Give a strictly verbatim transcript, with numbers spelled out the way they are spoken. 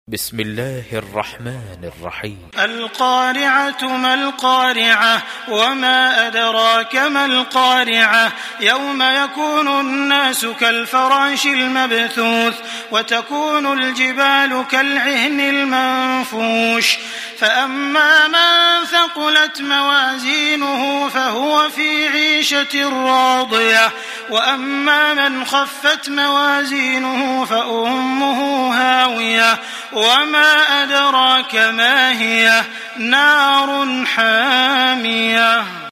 بسم الله الرحمن الرحيم. القارعة ما القارعة وما أدراك ما القارعة يوم يكون الناس كالفراش المبثوث وتكون الجبال كالعهن المنفوش فأما من ثقلت موازينه فهو في عيشة راضية وأما من خفت موازينه فأمه هاوية وما أدراك ما هي نار حامية.